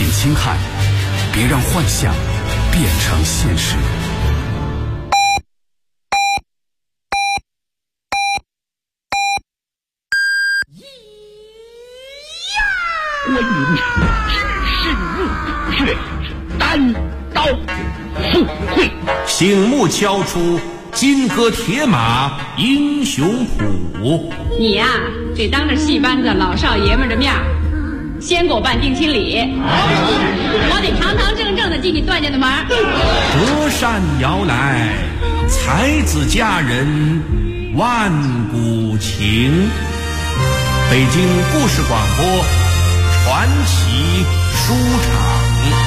品轻汉，别让幻想变成现实。 观云只是入血，单刀赴会， 醒目敲出金戈铁马英雄谱。 你呀，这当着戏班子老少爷们的面，先给我办定亲礼，我得堂堂正正的进你段家的门。 折扇摇来，才子佳人万古情。北京故事广播传奇书场。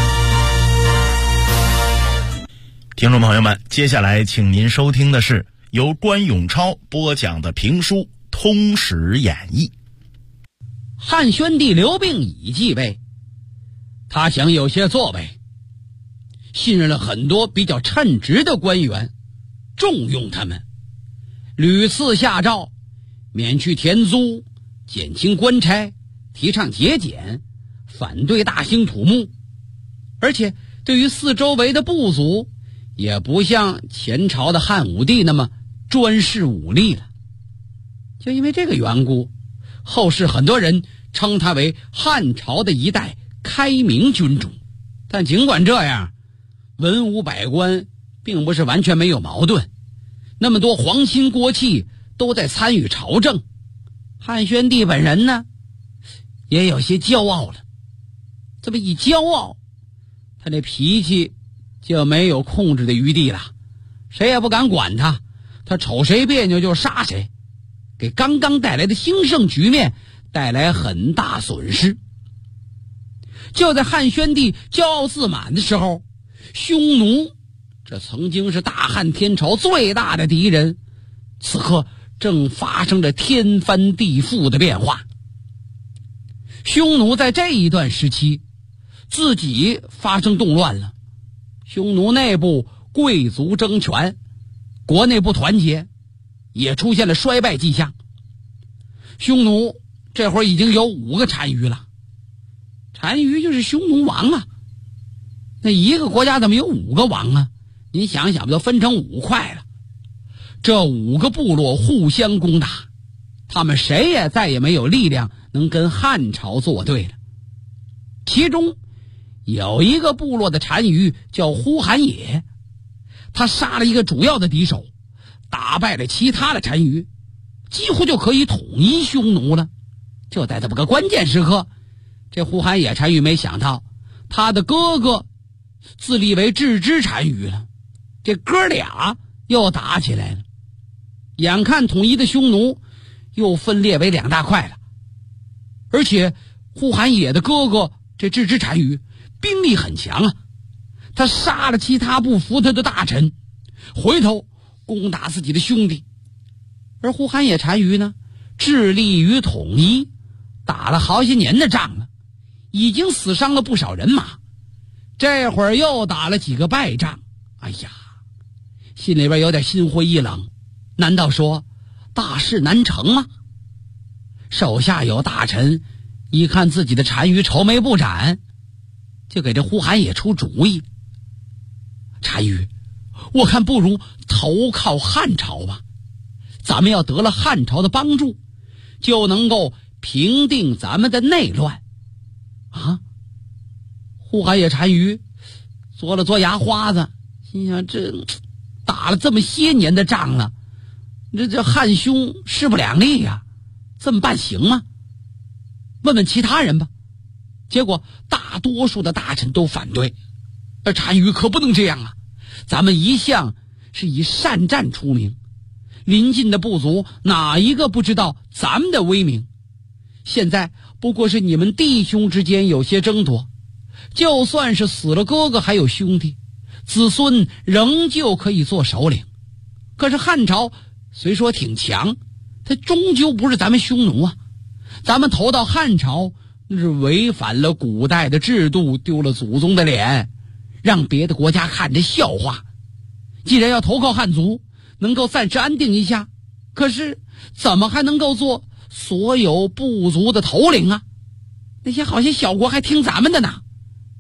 听众朋友们，接下来请您收听的是由关永超播讲的评书《通史演义》。 汉宣帝刘病已继位，他想有些作为，信任了很多比较称职的官员，重用他们，屡次下诏免去田租，减轻官差，提倡节俭，反对大兴土木，而且对于四周围的部族也不像前朝的汉武帝那么专事武力了。就因为这个缘故，后世很多人称他为汉朝的一代开明君主。但尽管这样，文武百官并不是完全没有矛盾，那么多皇亲国戚都在参与朝政，汉宣帝本人呢也有些骄傲了。这么一骄傲，他这脾气就没有控制的余地了，谁也不敢管他，他瞅谁别扭就杀谁，给刚刚带来的兴盛局面带来很大损失。就在汉宣帝骄傲自满的时候，匈奴这曾经是大汉天朝最大的敌人，此刻正发生着天翻地覆的变化。匈奴在这一段时期自己发生动乱了，匈奴内部贵族争权，国内不团结，也出现了衰败迹象。匈奴这会儿已经有5个单于了，单于就是匈奴王啊。那一个国家怎么有5个王啊？您想想，都分成5块了。这5个部落互相攻打，他们谁也再也没有力量能跟汉朝作对了。其中有一个部落的单于叫呼韩野，他杀了一个主要的敌手，打败了其他的单于，几乎就可以统一匈奴了。就在这么个关键时刻，这呼韩野单于没想到他的哥哥自立为郅支单于了，这哥俩又打起来了。眼看统一的匈奴又分裂为2大块了，而且呼韩野的哥哥这郅支单于兵力很强啊，他杀了其他不服他的大臣，回头攻打自己的兄弟。而呼韩野单于呢，致力于统一，打了好些年的仗了，已经死伤了不少人马，这会儿又打了几个败仗，哎呀，心里边有点心灰意冷，难道说大事难成吗？手下有大臣一看自己的单于愁眉不展，就给这呼韩野出主意，单于，我看不如投靠汉朝吧，咱们要得了汉朝的帮助，就能够平定咱们的内乱啊。呼韩野单于嘬了嘬牙花子，心想这打了这么些年的仗了，这汉匈势不两立呀，这么办行吗？问问其他人吧。结果大多数的大臣都反对，而单于可不能这样啊，咱们一向是以善战出名，邻近的部族哪一个不知道咱们的威名？现在不过是你们弟兄之间有些争夺，就算是死了哥哥还有兄弟，子孙仍旧可以做首领。可是汉朝虽说挺强，它终究不是咱们匈奴啊，咱们投到汉朝那是违反了古代的制度，丢了祖宗的脸，让别的国家看着笑话。既然要投靠汉族，能够暂时安定一下，可是怎么还能够做所有部族的头领啊？那些好些小国还听咱们的呢，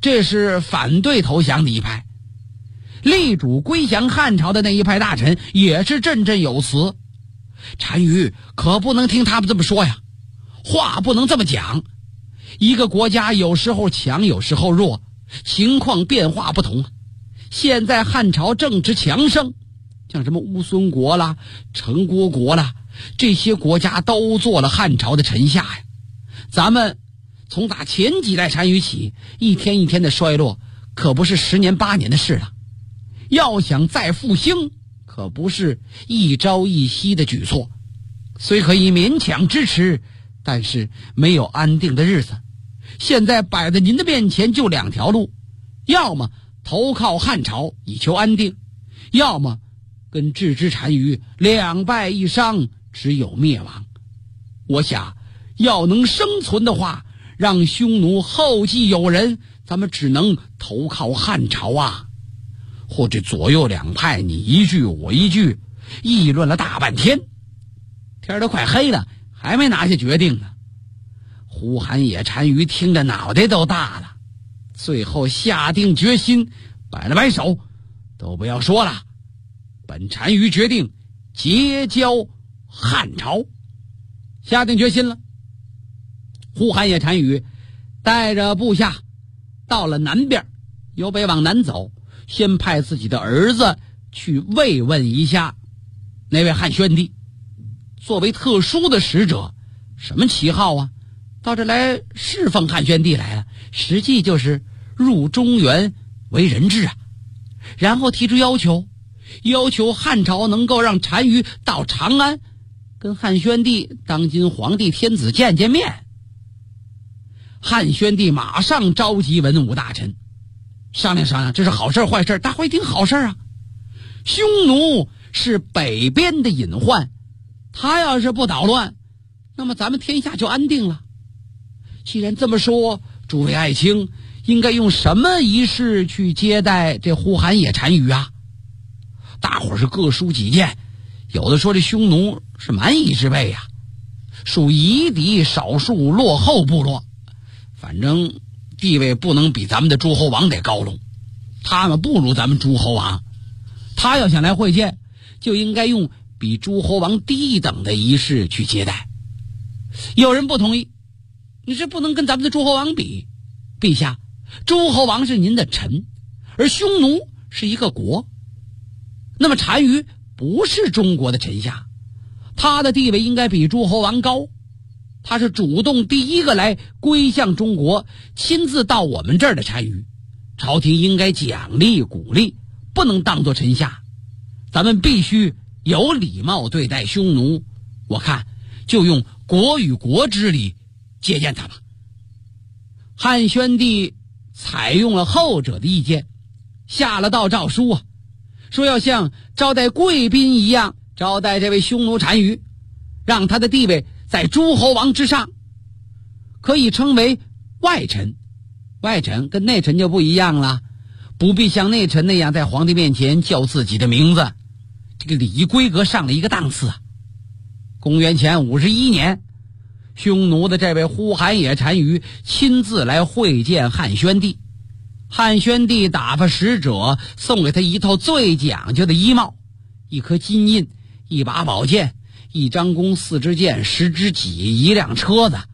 这是反对投降的一派。力主归降汉朝的那一派大臣也是振振有词，单于可不能听他们这么说呀，话不能这么讲。一个国家有时候强有时候弱，情况变化不同。现在汉朝正值强盛，像什么乌孙国啦、成郭国啦，这些国家都做了汉朝的臣下呀。咱们从打前几代单于起，一天一天的衰落，可不是10年8年的事了。要想再复兴，可不是一朝一夕的举措。虽可以勉强支持，但是没有安定的日子。现在摆在您的面前就2条路，要么投靠汉朝以求安定，要么跟郅支单于2败1伤，只有灭亡。我想要能生存的话，让匈奴后继有人，咱们只能投靠汉朝啊。或者左右2派你一句我一句，议论了大半天，天都快黑了，还没拿下决定呢。呼韩野单于听着脑袋都大了，最后下定决心，摆了摆手，都不要说了，本单于决定结交汉朝。下定决心了，呼韩野单于带着部下到了南边，由北往南走，先派自己的儿子去慰问一下那位汉宣帝。作为特殊的使者，什么旗号啊？到这来侍奉汉宣帝来了，实际就是入中原为人质啊。然后提出要求汉朝能够让单于到长安跟汉宣帝当今皇帝天子见见面。汉宣帝马上召集文武大臣商量商量，这是好事坏事？大伙一听好事啊！匈奴是北边的隐患，他要是不捣乱，那么咱们天下就安定了。既然这么说，诸位爱卿应该用什么仪式去接待这呼韩野单于啊？大伙是各抒己见，有的说这匈奴是蛮夷之辈啊，属夷狄少数落后部落，反正地位不能比咱们的诸侯王得高隆，他们不如咱们诸侯王，他要想来会见，就应该用比诸侯王低一等的仪式去接待。有人不同意，你这不能跟咱们的诸侯王比。陛下，诸侯王是您的臣，而匈奴是一个国，那么单于不是中国的臣下，他的地位应该比诸侯王高，他是主动第一个来归向中国，亲自到我们这儿的单于，朝廷应该奖励鼓励，不能当作臣下。咱们必须有礼貌对待匈奴，我看就用国与国之礼接见他吧。汉宣帝采用了后者的意见，下了道诏书啊，说要像招待贵宾一样招待这位匈奴单于，让他的地位在诸侯王之上，可以称为外臣。外臣跟内臣就不一样了，不必像内臣那样在皇帝面前叫自己的名字，这个礼仪规格上了一个档次啊。公元前51年，匈奴的这位呼韩野单于亲自来会见汉宣帝，汉宣帝打发使者送给他一套最讲究的衣帽，一颗金印，一把宝剑，一张弓，4支箭，10只戟，一辆车子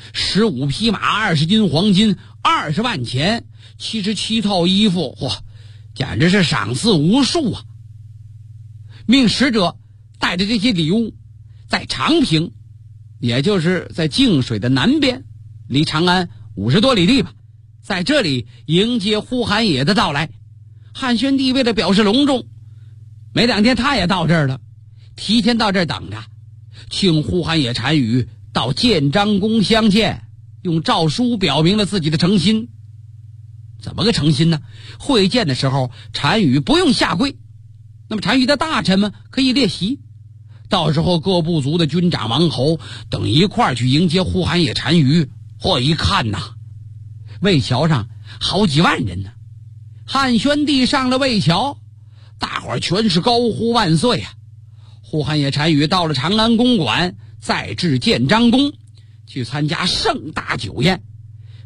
，15匹马，20斤黄金，20万钱，77套衣服，嚯，简直是赏赐无数啊！命使者带着这些礼物，在长平，也就是在泾水的南边，离长安50多里地吧，在这里迎接呼韩野的到来。汉宣帝为了表示隆重，没2天他也到这儿了，提前到这儿等着，请呼韩野单于到建章宫相见，用诏书表明了自己的诚心。怎么个诚心呢？会见的时候，单于不用下跪，那么单于的大臣们可以列席，到时候各部族的军长王侯等一块儿去迎接呼韩野单于。一看呐，魏桥上好几万人呢。汉宣帝上了魏桥，大伙儿全是高呼万岁啊！呼韩野单于到了长安公馆，再至建章宫去参加盛大酒宴。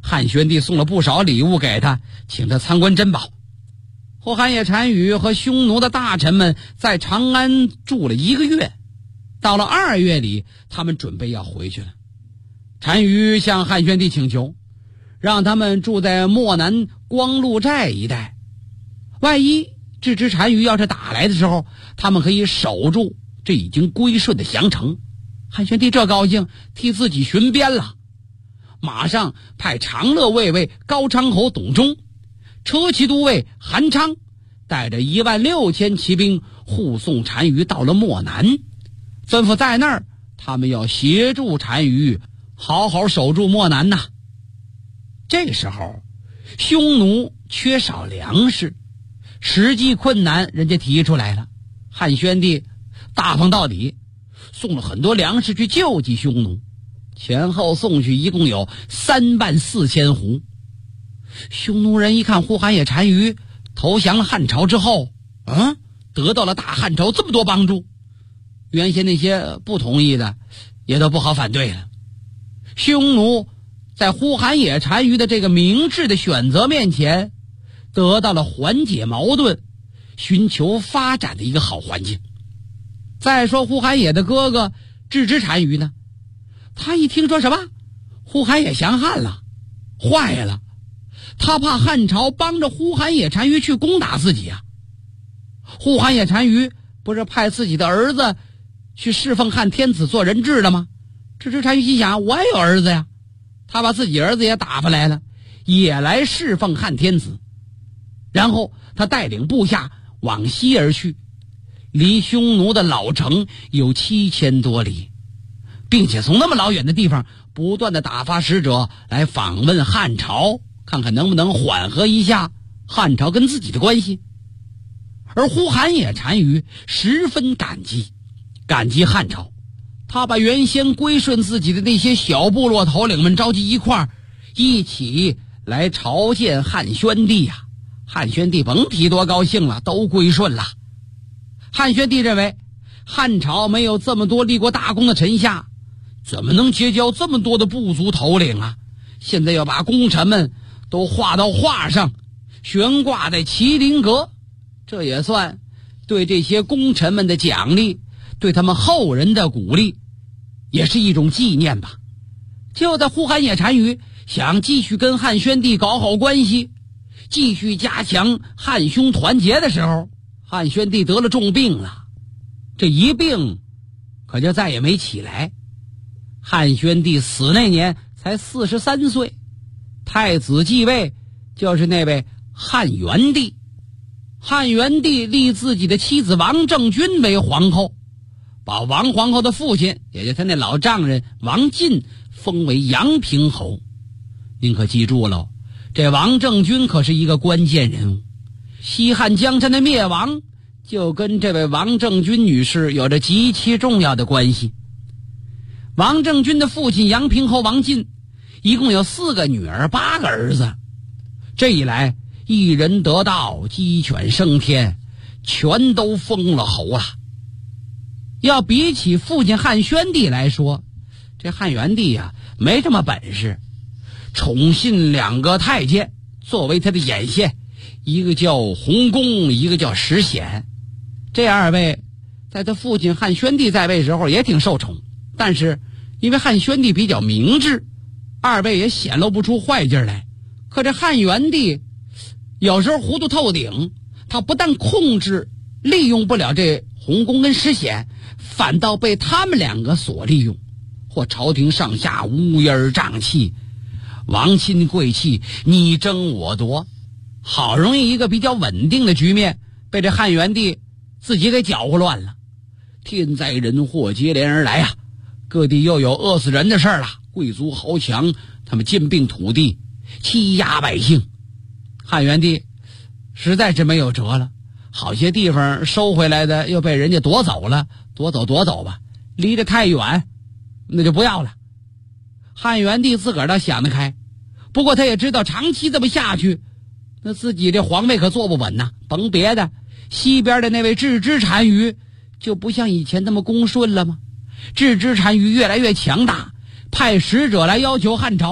汉宣帝送了不少礼物给他，请他参观珍宝。呼韩野单于和匈奴的大臣们在长安住了1个月，到了2月里，他们准备要回去了。单于向汉宣帝请求，让他们住在漠南光禄寨一带，万一郅支单于要是打来的时候，他们可以守住这已经归顺的降城。汉宣帝这高兴，替自己巡边了，马上派长乐卫尉高昌侯董忠、车骑都尉韩昌带着16000骑兵护送单于到了漠南，吩咐在那儿他们要协助单于好好守住漠南呐。这个时候匈奴缺少粮食，实际困难人家提出来了，汉宣帝大方到底，送了很多粮食去救济匈奴，前后送去一共有34000斛。匈奴人一看呼韩野单于投降了汉朝之后，得到了大汉朝这么多帮助，原先那些不同意的也都不好反对了。匈奴在呼韩野单于的这个明智的选择面前，得到了缓解矛盾、寻求发展的一个好环境。再说呼韩野的哥哥郅支单于呢，他一听说什么呼韩野降汉了，坏了，他怕汉朝帮着呼韩野单于去攻打自己啊。呼韩野单于不是派自己的儿子去侍奉汉天子做人质了吗？郅支单于心想，我也有儿子呀，他把自己儿子也打发来了，也来侍奉汉天子。然后他带领部下往西而去，离匈奴的老城有7000多里，并且从那么老远的地方不断的打发使者来访问汉朝，看看能不能缓和一下汉朝跟自己的关系。而呼韩野单于十分感激汉朝，他把原先归顺自己的那些小部落头领们召集一块儿，一起来朝见汉宣帝呀。汉宣帝甭提多高兴了，都归顺了。汉宣帝认为汉朝没有这么多立过大功的臣下，怎么能结交这么多的部族头领啊？现在要把功臣们都画到画上，悬挂在麒麟阁，这也算对这些功臣们的奖励，对他们后人的鼓励，也是一种纪念吧。就在呼韩野单于想继续跟汉宣帝搞好关系，继续加强汉匈团结的时候，汉宣帝得了重病了，这一病可就再也没起来。汉宣帝死那年才43岁，太子继位就是那位汉元帝。汉元帝立自己的妻子王政君为皇后，把王皇后的父亲，也就是他那老丈人王进封为阳平侯。您可记住了，这王政君可是一个关键人物，西汉江山的灭亡就跟这位王政君女士有着极其重要的关系。王政君的父亲阳平侯王进一共有4个女儿8个儿子，这一来一人得道，鸡犬升天，全都封了侯了。要比起父亲汉宣帝来说，这汉元帝呀没这么本事，宠信2个太监作为他的眼线，一个叫洪公，一个叫石显。这2位在他父亲汉宣帝在位时候也挺受宠，但是因为汉宣帝比较明智，2位也显露不出坏劲来。可这汉元帝有时候糊涂透顶，他不但控制利用不了这洪公跟石显，反倒被他们2个所利用，或朝廷上下乌烟瘴气，王亲贵戚你争我夺，好容易一个比较稳定的局面被这汉元帝自己给搅和乱了。天灾人祸接连而来啊，各地又有饿死人的事儿了，贵族豪强他们兼并土地，欺压百姓。汉元帝实在是没有辙了，好些地方收回来的又被人家夺走了，夺走吧，离得太远那就不要了。汉元帝自个儿倒想得开，不过他也知道长期这么下去，那自己这皇位可坐不稳呐。甭别的，西边的那位郅支单于就不像以前那么恭顺了吗？郅支单于越来越强大，派使者来要求汉朝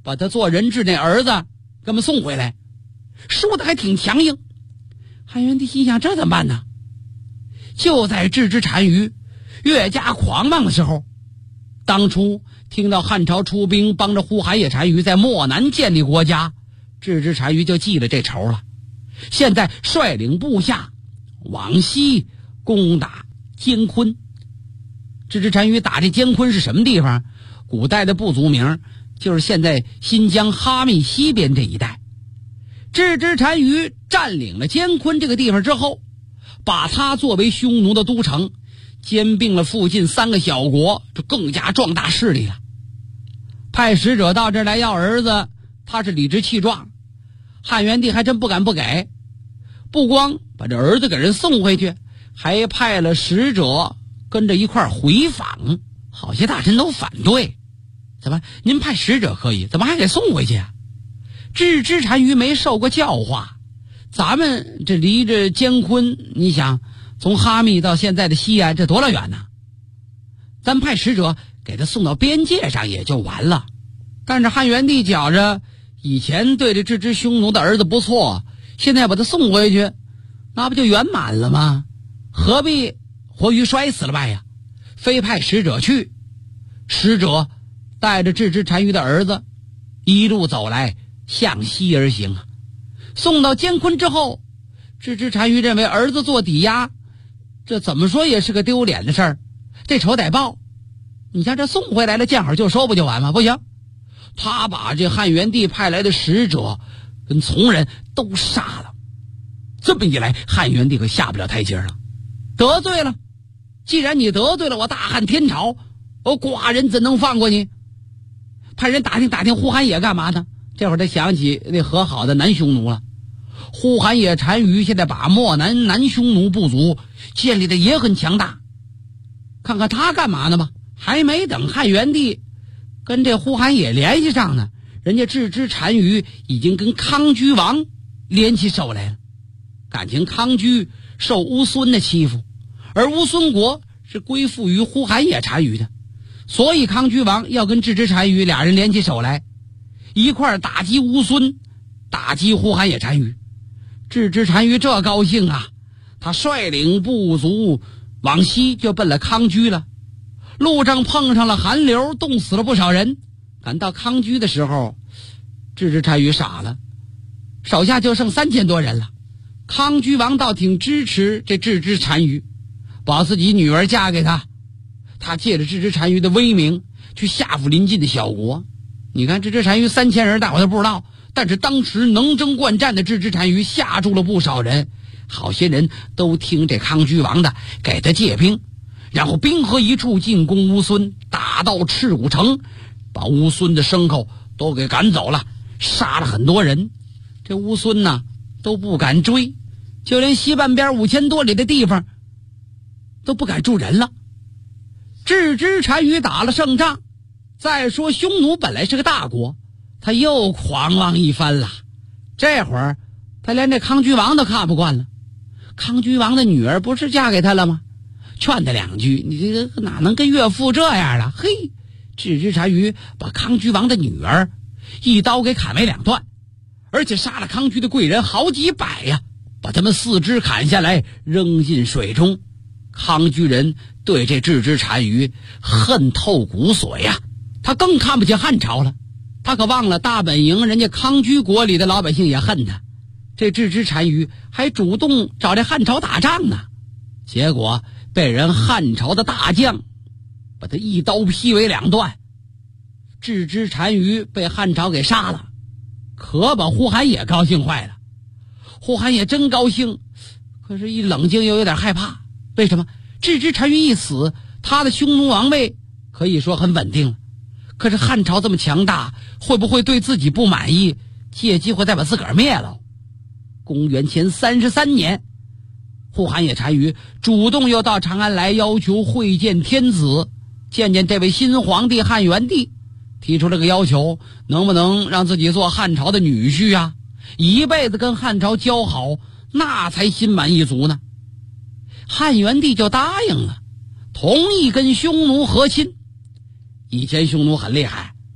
把他做人质那儿子给我们送回来，说的还挺强硬。汉元帝心想，这怎么办呢？就在郅支单于越加狂妄的时候，当初听到汉朝出兵帮着呼韩邪单于在漠南建立国家，郅支单于就记了这仇了。现在率领部下往西攻打监昆。郅支单于打这监昆是什么地方？古代的部族名，就是现在新疆哈密西边这一带。郅支单于占领了监昆这个地方之后，把它作为匈奴的都城，兼并了附近3个小国，就更加壮大势力了。派使者到这儿来要儿子，他是理直气壮。汉元帝还真不敢不给，不光把这儿子给人送回去，还派了使者跟着一块回访。好些大臣都反对，怎么您派使者可以，怎么还给送回去啊？郅支单于没受过教化，咱们这离着监昆，你想从哈密到现在的西安，这多老远呢？咱派使者给他送到边界上也就完了。但是汉元帝觉着以前对这郅支匈奴的儿子不错，现在把他送回去，那不就圆满了吗？何必活鱼摔死了吧呀？非派使者去。使者带着郅支单于的儿子一路走来，向西而行啊。送到监昆之后，郅支单于认为儿子做抵押，这怎么说也是个丢脸的事儿，这仇得报。你像这送回来了，见好就收不就完吗？不行，他把这汉元帝派来的使者跟从人都杀了。这么一来，汉元帝可下不了台阶了，得罪了。既然你得罪了我大汉天朝，寡人怎能放过你？派人打听打听呼韩邪干嘛呢？这会儿他想起那和好的南匈奴了。呼韩邪单于现在把漠南南匈奴部族建立的也很强大，看看他干嘛呢吧。还没等汉元帝跟这呼韩邪联系上呢，人家郅支单于已经跟康居王联起手来了。感情康居受乌孙的欺负，而乌孙国是归附于呼韩邪单于的，所以康居王要跟郅支单于俩人联起手来，一块打击乌孙，打击呼韩邪单于。郅支单于这高兴啊，他率领部族往西就奔了康居了。路上碰上了寒流，冻死了不少人。赶到康居的时候，郅支单于傻了，手下就剩3000多人了。康居王倒挺支持这郅支单于，把自己女儿嫁给他。他借着郅支单于的威名去吓唬邻近的小国。你看郅支单于3000人大伙都不知道，但是当时能征惯战的郅支单于吓住了不少人，好些人都听这康居王的，给他借兵，然后兵合一处进攻乌孙，打到赤武城，把乌孙的牲口都给赶走了，杀了很多人。这乌孙呢都不敢追，就连西半边5000多里的地方都不敢住人了。郅支单于打了胜仗，再说匈奴本来是个大国，他又狂妄一番了。这会儿他连这康居王都看不惯了。康居王的女儿不是嫁给他了吗？劝他2句，你这个哪能跟岳父这样了？嘿，郅支单于把康居王的女儿一刀给砍为2段，而且杀了康居的贵人好几百呀，把他们4肢砍下来扔进水中。康居人对这郅支单于恨透骨髓呀，他更看不起汉朝了。他可忘了大本营人家康居国里的老百姓也恨他，这郅支单于还主动找这汉朝打仗呢，结果被人汉朝的大将把他一刀劈为2段。郅支单于被汉朝给杀了，可把呼韩邪高兴坏了。呼韩邪真高兴，可是一冷静又有点害怕。为什么？郅支单于一死，他的匈奴王位可以说很稳定了，可是汉朝这么强大，会不会对自己不满意，借机会再把自个儿灭了？公元前33年，呼韩邪单于主动又到长安来，要求会见天子，见见这位新皇帝汉元帝，提出了个要求，能不能让自己做汉朝的女婿啊？一辈子跟汉朝交好，那才心满意足呢。汉元帝就答应了，同意跟匈奴和亲。以前匈奴很厉害，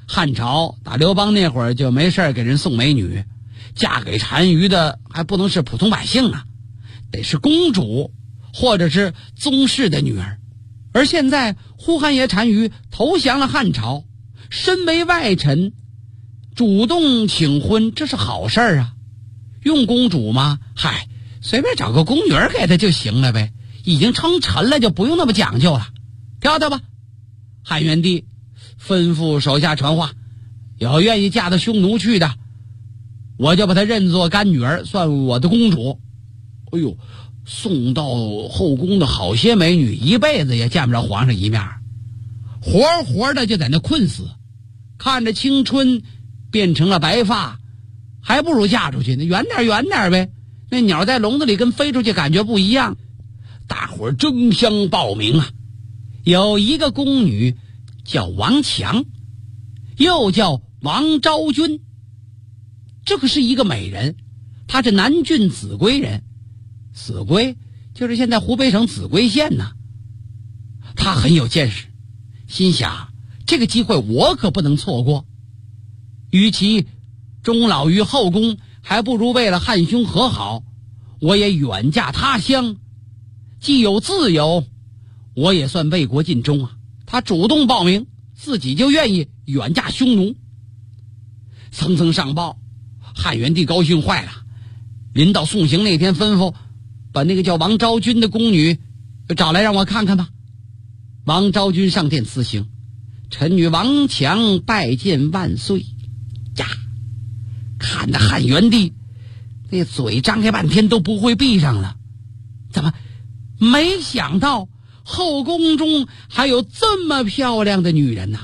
汉朝打刘邦那会儿就没事给人送美女，嫁给单于的还不能是普通百姓啊，得是公主或者是宗室的女儿。而现在呼韩邪单于投降了汉朝，身为外臣主动请婚，这是好事啊。用公主吗？嗨，随便找个宫女给他就行了呗，已经称臣了就不用那么讲究了。挑挑吧。汉元帝吩咐手下传话，有愿意嫁到匈奴去的，我就把她认作干女儿，算我的公主。哎呦，送到后宫的好些美女一辈子也见不着皇上一面，活活的就在那困死，看着青春变成了白发，还不如嫁出去呢，远点呗。那鸟在笼子里跟飞出去感觉不一样。大伙儿争相报名啊，有一个宫女叫王强，又叫王昭君，这个是一个美人，她是南郡秭归人，秭归就是现在湖北省秭归县呢。她很有见识，心想这个机会我可不能错过，与其终老于后宫，还不如为了汉兄和好，我也远嫁他乡，既有自由，我也算为国尽忠啊。他主动报名，自己就愿意远嫁匈奴。层层上报，汉元帝高兴坏了，临到送行那天吩咐把那个叫王昭君的宫女找来让我看看吧。王昭君上殿辞行，臣女王强拜见万岁呀。看得汉元帝那嘴张开半天都不会闭上了，怎么没想到后宫中还有这么漂亮的女人呐？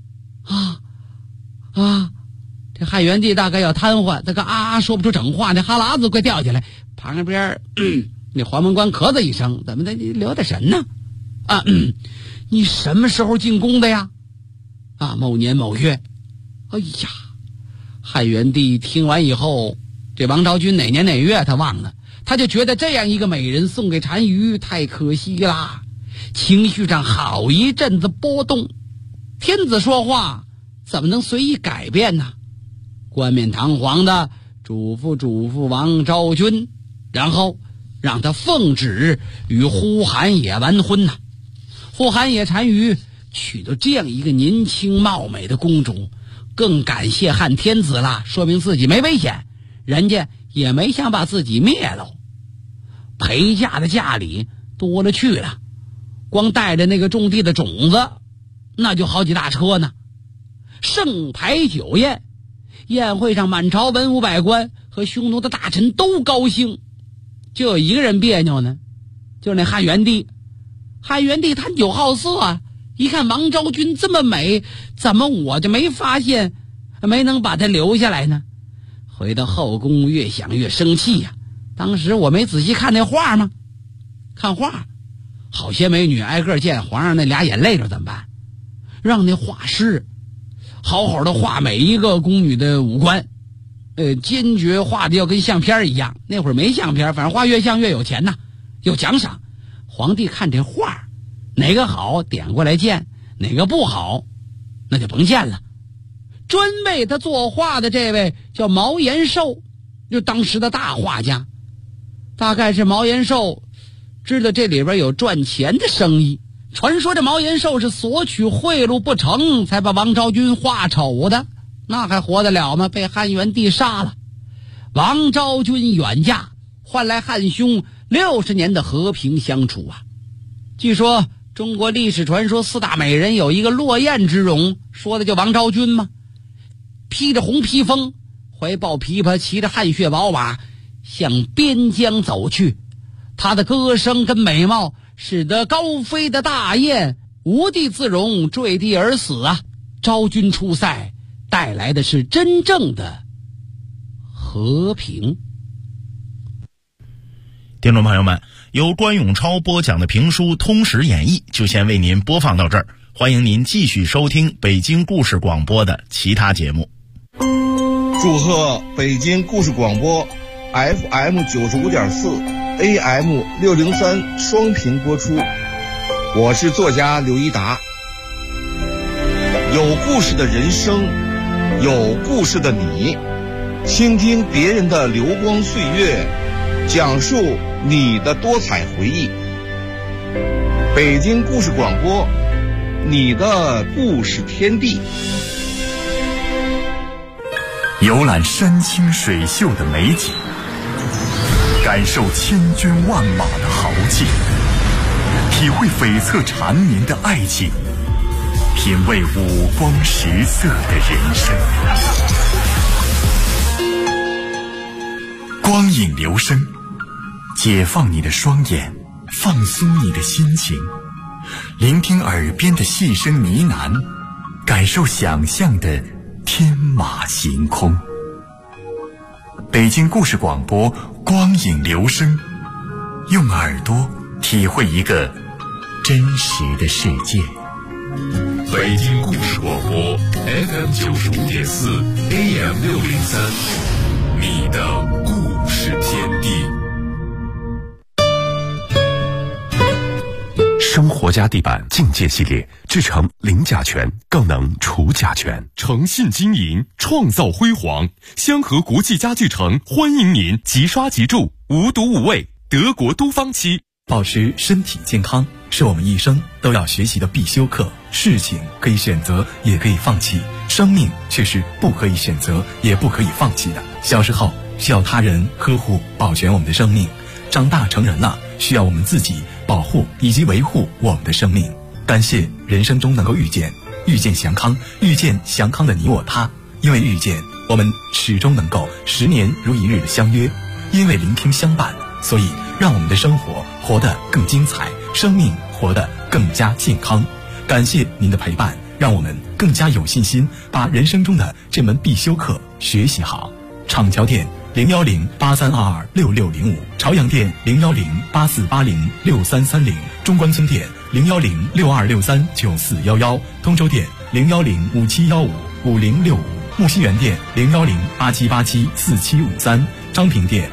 这汉元帝大概要瘫痪，这个说不出整话，那哈喇子快掉下来。旁边那黄门官咳嗽一声，怎么的？你留点神呢？你什么时候进宫的呀？某年某月。哎呀，汉元帝听完以后，这王昭君哪年哪月他忘了，他就觉得这样一个美人送给单于太可惜啦，情绪上好一阵子波动。天子说话怎么能随意改变呢？冠冕堂皇的嘱咐王昭君，然后让他奉旨与呼韩邪完婚呐。呼韩邪单于娶到这样一个年轻貌美的公主，更感谢汉天子啦，说明自己没危险，人家也没想把自己灭了。陪嫁的嫁礼多了去了，光带着那个种地的种子那就好几大车呢。盛牌酒宴，宴会上满朝文武百官和匈奴的大臣都高兴，就有一个人别扭呢，就是那汉元帝。汉元帝贪酒好色啊，一看王昭君这么美，怎么我就没发现，没能把她留下来呢？回到后宫越想越生气呀。当时我没仔细看那画吗？看画，好些美女挨个见皇上那俩眼泪着怎么办？让那画师好好的画每一个宫女的五官，坚决画的要跟相片一样。那会儿没相片，反正画越像越有钱呐，有奖赏。皇帝看这画哪个好点过来见，哪个不好那就甭见了。专为他作画的这位叫毛延寿，就当时的大画家。大概是毛延寿知道这里边有赚钱的生意，传说这毛延寿是索取贿赂不成才把王昭君画丑的，那还活得了吗？被汉元帝杀了。王昭君远嫁，换来汉匈60年的和平相处啊。据说中国历史传说4大美人有一个落雁之容，说的就王昭君吗？披着红披风，怀抱琵琶，骑着汗血宝马向边疆走去。她的歌声跟美貌使得高飞的大雁无地自容，坠地而死啊。昭君出塞带来的是真正的和平。 听众朋友们，由关永超播讲的评书《通史演义》就先为您播放到这儿，欢迎您继续收听北京故事广播的其他节目。 祝贺北京故事广播 FM 95.4 AM 603双频播出，我是作家刘一达。 有故事的人生，有故事的你，倾听别人的流光岁月，讲述你的多彩回忆。北京故事广播，你的故事天地。 游览山清水秀的美景，感受千军万马的豪气，体会悱恻缠绵的爱情，品味五光十色的人生。光影流声，解放你的双眼，放松你的心情，聆听耳边的细声呢喃，感受想象的天马行空。北京故事广播，光影流声，用耳朵体会一个真实的世界。 北京故事广播 FM 95.4 AM 603，你的故事天地。 生活家地板境界系列制成零甲醛，更能除甲醛。 诚信经营，创造辉煌。香河国际家具城欢迎您即刷即住，无毒无味，德国都芳漆。 保持身体健康是我们一生都要学习的必修课。事情可以选择，也可以放弃，生命却是不可以选择，也不可以放弃的。小时候需要他人呵护保全我们的生命，长大成人了需要我们自己保护以及维护我们的生命。感谢人生中能够遇见祥康，遇见祥康的你我他。因为遇见，我们始终能够10年如一日的相约；因为聆听相伴，所以让我们的生活活得更精彩，生命活得更加健康。感谢您的陪伴，让我们更加有信心把人生中的这门必修课学习好。厂桥店01083226605，朝阳店01084806330，中关村店01062639411，通州店01057155065，木樨园店01087874753，张平店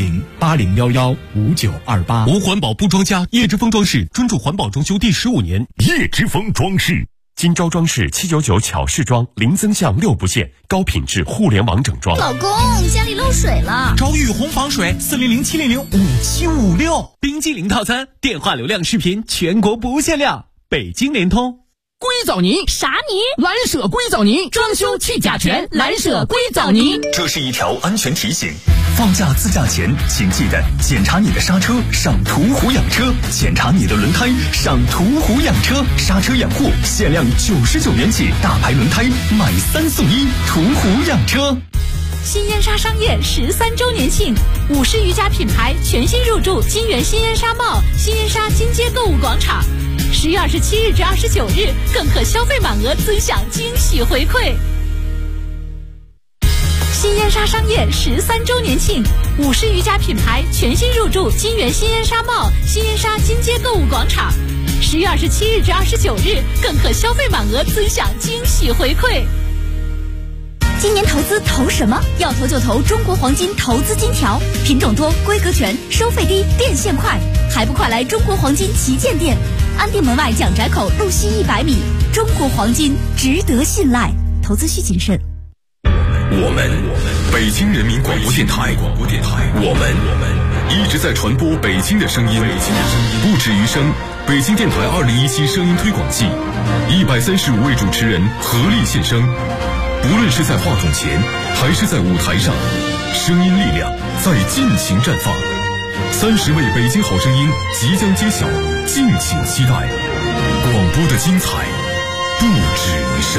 01080115928。 无环保不装家，叶之峰装饰专注环保装修第15年。 叶之峰装饰，金招装饰799巧饰装，零增项6不限，高品质互联网整装。 老公，家里漏水了， 找雨虹防水，400-700-5756。 冰激凌套餐，电话流量视频全国不限量，北京联通。 硅藻泥啥泥？ 蓝舍硅藻泥，装修去甲醛，蓝舍硅藻泥。 这是一条安全提醒，放假自驾前请记得检查你的刹车，上途虎养车；检查你的轮胎，上途虎养车。刹车养护限量99元起，大牌轮胎买3送1，途虎养车。 新烟沙商业13周年庆，50余家品牌全新入驻金源新烟沙贸、新烟沙金街购物广场。10月27日至29日，更可消费满额尊享惊喜回馈。新烟沙商业13周年庆，50余家品牌全新入驻金源新烟沙贸、新烟沙金街购物广场。10月27日至29日，更可消费满额尊享惊喜回馈。今年投资投什么？要投就投中国黄金投资金条，品种多，规格全，收费低，变现快，还不快来中国黄金旗舰店，安定门外蒋宅口路西100米。中国黄金值得信赖，投资需谨慎。 我们北京人民广播电台，我们一直在传播北京的声音，不止于声。北京电台2017声音推广季，135位主持人合力献声。无论是在话筒前还是在舞台上，声音力量在尽情绽放。30位北京好声音即将揭晓，敬请期待。广播的精彩不止于声。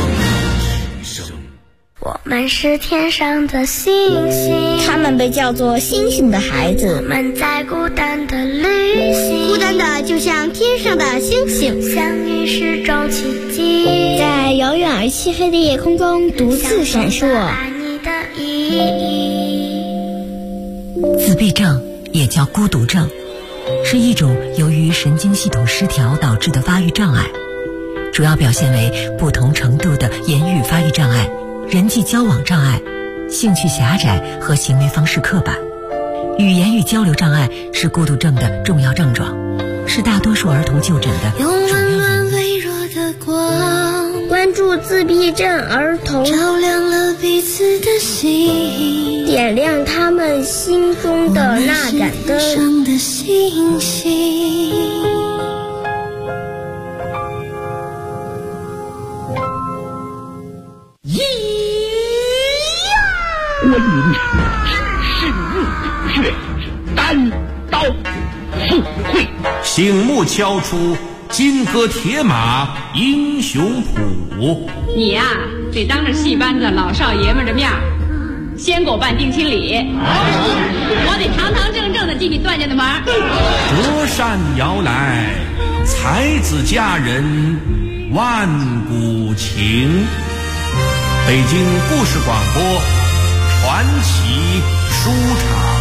我们是天上的星星， 他们被叫做星星的孩子。 我们在孤单的旅行， 孤单的就像天上的星星， 相遇是种奇迹， 在遥远而漆黑的夜空中独自闪烁。 爱你的意义。 自闭症也叫孤独症，是一种由于神经系统失调导致的发育障碍，主要表现为不同程度的言语发育障碍、人际交往障碍、兴趣狭窄和行为方式刻板。语言与交流障碍是孤独症的重要症状，是大多数儿童就诊的主要原因。 用温暖微弱的光，关助自闭症儿童， 照亮了彼此的心， 点亮他们心中的那盏灯。 上的星星， 观云知是入虎穴，单刀赴会， 醒目敲出金戈铁马英雄谱。 你呀，得当着戏班子老少爷们的面先给我办定亲礼，我得堂堂正正的进你段家的门。 折扇摇来，才子佳人万古情。北京故事广播传奇书场。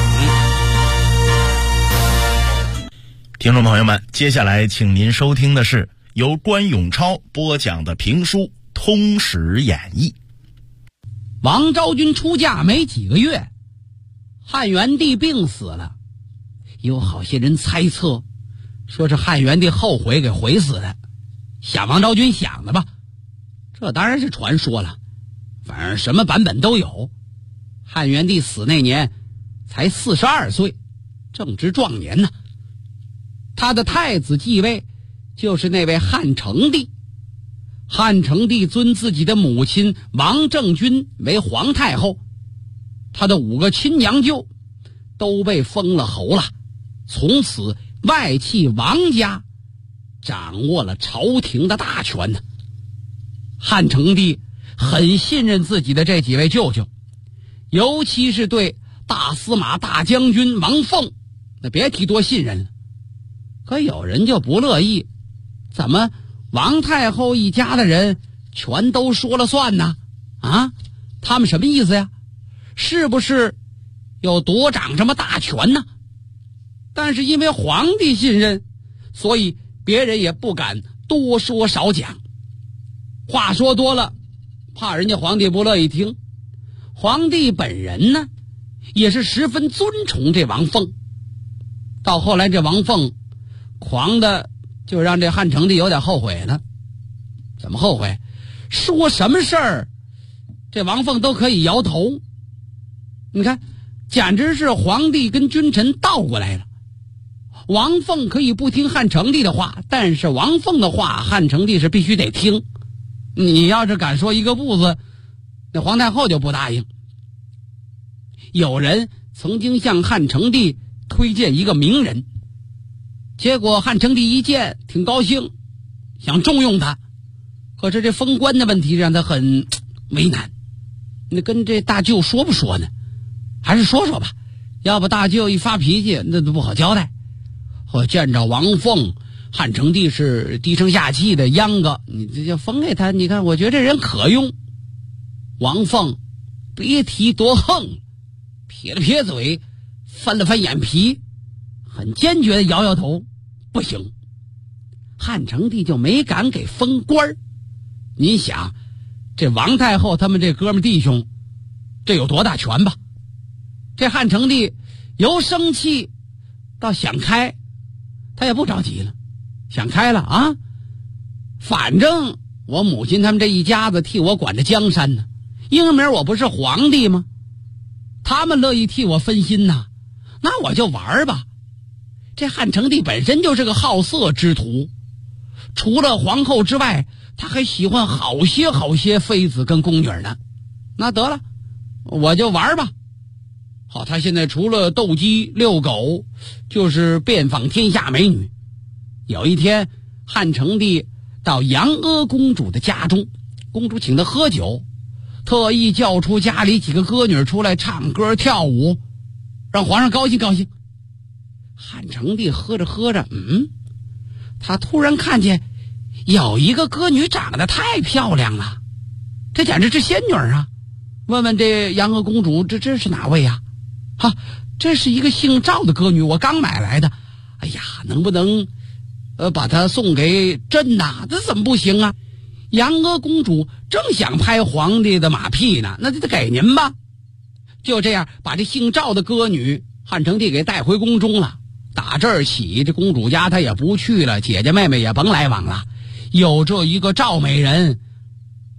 听众朋友们，接下来请您收听的是由关永超播讲的评书《通史演义》。 王昭君出嫁没几个月，汉元帝病死了。有好些人猜测，说是汉元帝后悔给毁死的。想王昭君想的吧，这当然是传说了，反正什么版本都有。汉元帝死那年才42岁，正值壮年呢。他的太子继位就是那位汉成帝。汉成帝尊自己的母亲王政君为皇太后，他的5个亲娘舅都被封了侯了，从此外戚王家掌握了朝廷的大权呢。汉成帝很信任自己的这几位舅舅，尤其是对大司马大将军王凤，那别提多信任了。可有人就不乐意，怎么王太后一家的人全都说了算呢？啊，他们什么意思呀？是不是有夺掌什么大权呢？但是因为皇帝信任，所以别人也不敢多说少讲。话说多了，怕人家皇帝不乐意听。皇帝本人呢，也是十分尊崇这王凤。到后来这王凤狂的就让这汉成帝有点后悔了。怎么后悔？说什么事儿这王凤都可以摇头。你看，简直是皇帝跟君臣倒过来了。王凤可以不听汉成帝的话，但是王凤的话汉成帝是必须得听。你要是敢说一个不字，那皇太后就不答应。有人曾经向汉成帝推荐一个名人，结果汉成帝一见挺高兴，想重用他，可是这封官的问题让他很为难。那跟这大舅说不说呢？还是说说吧，要不大舅一发脾气那都不好交代。我见着王凤，汉成帝是低声下气的央个，你这就封给他，你看我觉得这人可用。王凤别提多横，撇了撇嘴，翻了翻眼皮，很坚决的摇摇头，不行。汉成帝就没敢给封官。你想这王太后他们这哥们弟兄这有多大权吧？这汉成帝由生气到想开，他也不着急了，想开了啊，反正我母亲他们这一家子替我管着江山呢，英明我不是皇帝吗？他们乐意替我分心呐，那我就玩吧。这汉成帝本身就是个好色之徒，除了皇后之外，他还喜欢好些妃子跟宫女呢。那得了，我就玩吧。好，他现在除了斗鸡遛狗，就是遍访天下美女。有一天，汉成帝到杨阿公主的家中，公主请他喝酒，特意叫出家里几个歌女出来唱歌跳舞，让皇上高兴高兴。汉成帝喝着喝着，他突然看见有一个歌女长得太漂亮了，这简直是仙女啊！问问这杨阿公主，这是哪位呀？这是一个姓赵的歌女，我刚买来的。哎呀，能不能把她送给朕呐？这怎么不行啊？杨阿公主正想拍皇帝的马屁呢，那就得给您吧。就这样把这姓赵的歌女汉成帝给带回宫中了。打这儿起，这公主家她也不去了，姐姐妹妹也甭来往了。有这一个赵美人，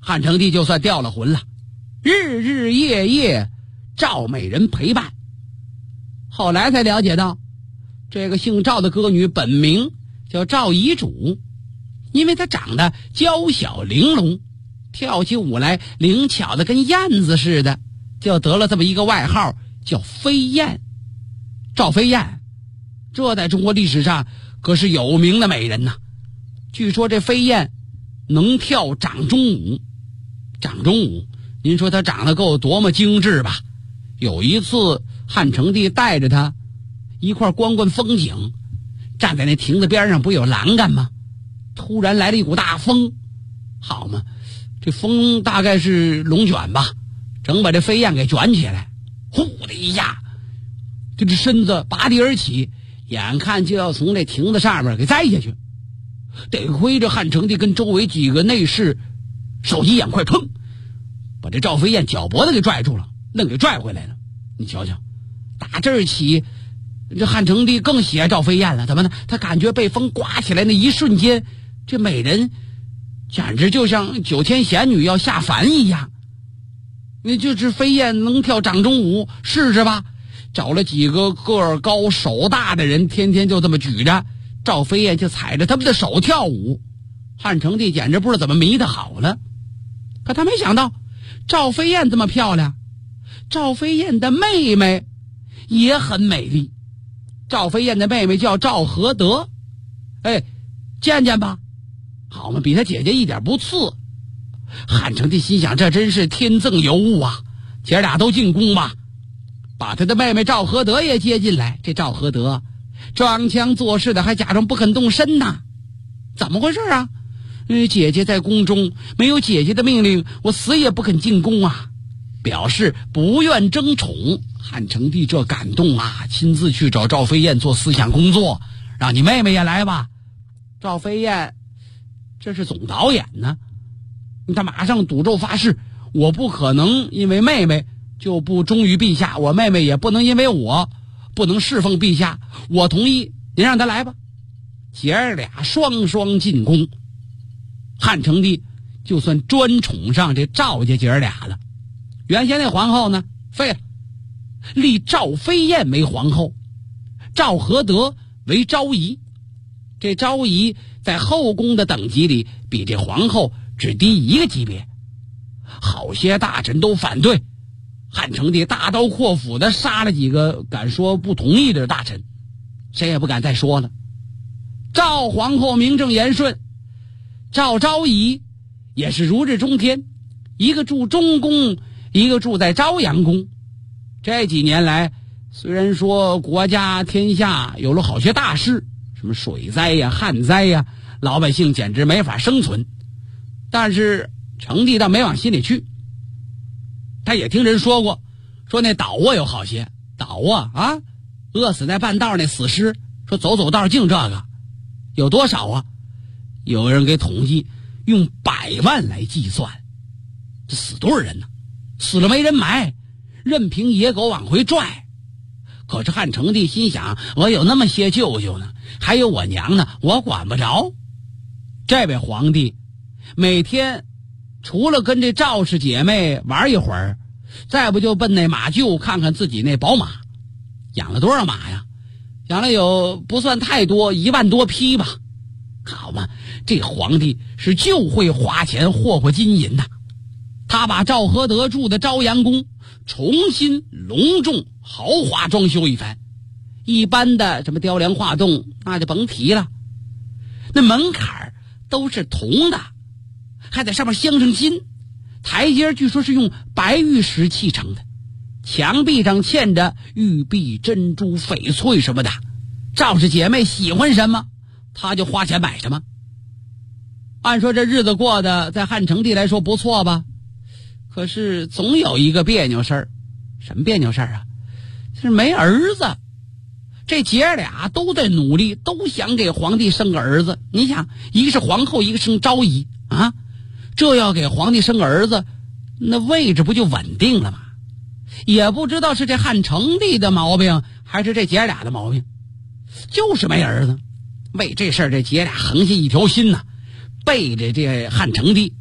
汉成帝就算掉了魂了，日日夜夜赵美人陪伴。后来才了解到，这个姓赵的歌女本名叫赵遗主，因为她长得娇小玲珑，跳起舞来灵巧的跟燕子似的，就得了这么一个外号，叫飞燕。赵飞燕，这在中国历史上可是有名的美人呐。据说这飞燕能跳掌中舞。掌中舞，您说她长得够多么精致吧？有一次汉成帝带着她一块观观风景，站在那亭子边上，不有栏杆吗？突然来了一股大风，好嘛，这风大概是龙卷吧，整把这飞燕给卷起来，呼的一下，这身子拔地而起，眼看就要从这亭子上面给栽下去。得亏着汉成帝跟周围几个内侍手疾眼快，砰，把这赵飞燕脚脖子给拽住了，愣给拽回来了。你瞧瞧，打这儿起，这汉成帝更喜爱赵飞燕了。怎么呢？他感觉被风刮起来那一瞬间，这美人简直就像九天仙女要下凡一样。你就是飞燕能跳掌中舞，试试吧。找了几个个儿高手大的人，天天就这么举着赵飞燕，就踩着他们的手跳舞。汉成帝简直不知道怎么迷得好了。可他没想到赵飞燕这么漂亮，赵飞燕的妹妹也很美丽。赵飞燕的妹妹叫赵合德，见见吧，好嘛，比她姐姐一点不次。汉成帝心想，这真是天赠尤物啊，姐俩都进宫吧，把他的妹妹赵合德也接进来。这赵合德装腔作势的，还假装不肯动身呢。怎么回事啊？姐姐在宫中，没有姐姐的命令，我死也不肯进宫啊，表示不愿争宠。汉成帝这感动啊，亲自去找赵飞燕做思想工作，让你妹妹也来吧。赵飞燕这是总导演呢，他马上赌咒发誓，我不可能因为妹妹就不忠于陛下，我妹妹也不能因为我不能侍奉陛下，我同意，您让她来吧。姐儿俩双双进宫，汉成帝就算专宠上这赵家姐儿俩了。原先那皇后呢废了，立赵飞燕为皇后，赵合德为昭仪。这昭仪在后宫的等级里比这皇后只低一个级别。好些大臣都反对，汉成帝大刀阔斧的杀了几个敢说不同意的大臣，谁也不敢再说了。赵皇后名正言顺，赵昭仪也是如日中天，一个住中宫，一个住在朝阳宫。这几年来，虽然说国家天下有了好些大事，什么水灾呀、旱灾呀，老百姓简直没法生存，但是成帝倒没往心里去。他也听人说过，说那岛有好些岛饿死在半道那死尸，说走走道净这个有多少啊？有人给统计，用100万来计算，这死多少人呢？死了没人埋，任凭野狗往回拽。可是汉成帝心想，我有那么些舅舅呢，还有我娘呢，我管不着。这位皇帝每天除了跟这赵氏姐妹玩一会儿，再不就奔那马厩看看自己那宝马。养了多少马呀？养了有不算太多，1万多匹吧。好嘛，这皇帝是就会花钱霍霍金银呐。他把赵合德住的朝阳宫重新隆重豪华装修一番，一般的什么雕梁画栋那就甭提了，那门槛都是铜的，还在上面镶上金，台阶据说是用白玉石砌成的，墙壁上嵌着玉璧、珍珠、翡翠什么的。赵氏姐妹喜欢什么，他就花钱买什么。按说这日子过得在汉成帝来说不错吧，可是总有一个别扭事儿。什么别扭事儿啊？就是没儿子。这姐俩都在努力，都想给皇帝生个儿子。你想，一个是皇后，一个生昭仪啊，这要给皇帝生个儿子，那位置不就稳定了吗？也不知道是这汉成帝的毛病，还是这姐俩的毛病，就是没儿子。为这事儿，这姐俩横下一条心呐，背着这汉成帝